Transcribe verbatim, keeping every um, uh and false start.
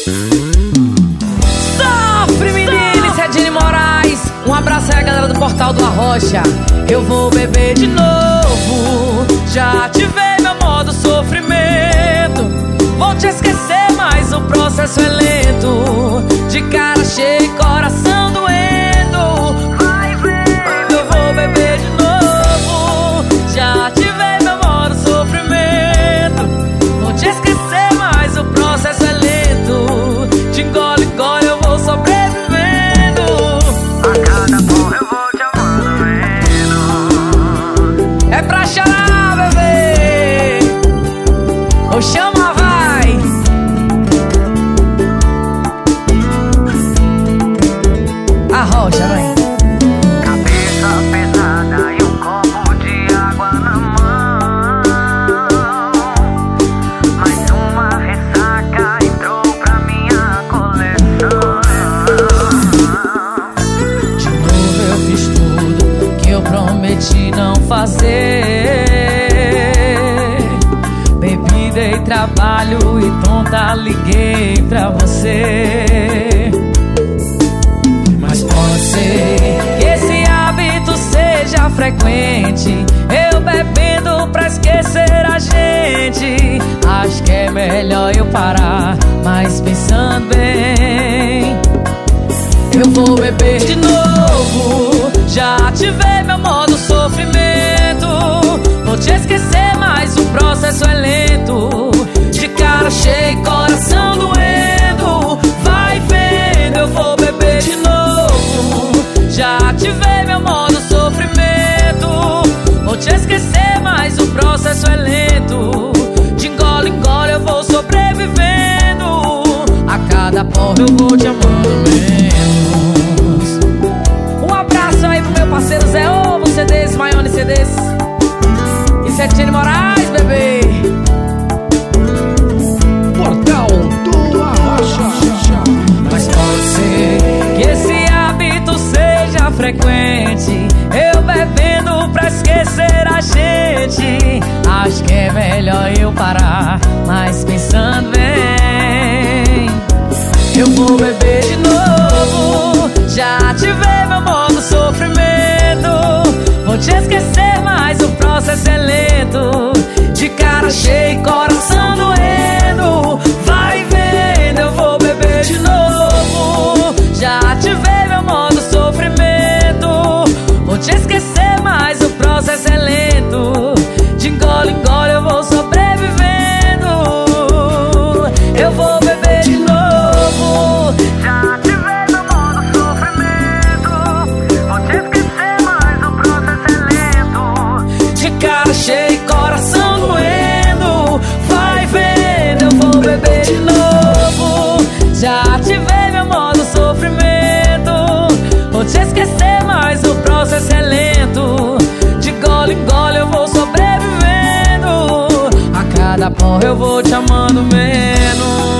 Sofre, menina, isso é Dini Moraes. Um abraço aí a galera do Portal do Arrocha. Eu vou beber de novo. Já ativei meu modo sofrimento. Vou te esquecer, mas o processo é lento. De cara cheia e coração doendo. Vai ver, eu vou beber de novo. Já ativei meu modo sofrimento. Vou te esquecer, mas o processo é lento. De engole, engole, eu vou sobrevivendo. A cada porra eu vou te amando menos. É pra chorar, bebê. Ou chama, vai. Arrocha, vai. Cabeça pesada e um copo de água na mão. Mais uma ressaca entrou pra minha coleção. De novo eu fiz tudo que eu prometi não fazer. Bebi, dei trabalho e tonta liguei pra você. Mas pode ser que esse hábito seja frequente. Eu bebendo pra esquecer a gente. Acho que é melhor eu parar, mas pensando bem, eu vou beber de novo. Já ativei meu modo sofrimento. Vou te esquecer, mas o processo é lento. De cara cheia e coração doendo. Vai vendo, eu vou beber de novo. Já ativei meu modo sofrimento. Vou te esquecer, mas o processo é lento. De engole, engole, eu vou sobrevivendo. A cada porra eu vou te amando menos. Um abraço aí pro meu parceiro Zé Ovo C Ds, Maione C Ds. Isso é Dini Moraes, bebê. Portal do Arrocha. Mas pode ser que esse hábito seja frequente. Eu bebendo pra esquecer a gente. Acho que é melhor eu parar, mas pensando bem, eu vou beber de novo. Já ativei meu modo sofrimento. Vou te esquecer, mas o processo é lento. De cara cheia e coração doendo. Vai vendo, eu vou beber de novo. Já ativei meu modo sofrimento. Vou te esquecer, mas o processo é lento. De engole, engole, eu vou sobrevivendo. Eu vou beber de novo. Já ativei meu modo sofrimento. Vou te esquecer, mas o processo é lento. De cara cheia e coração doendo. Vai vendo, eu vou beber de novo. Já ativei meu modo sofrimento. Vou te esquecer, mas o processo é lento. De gole em gole eu vou sobrevivendo. A cada porra eu vou te amando menos.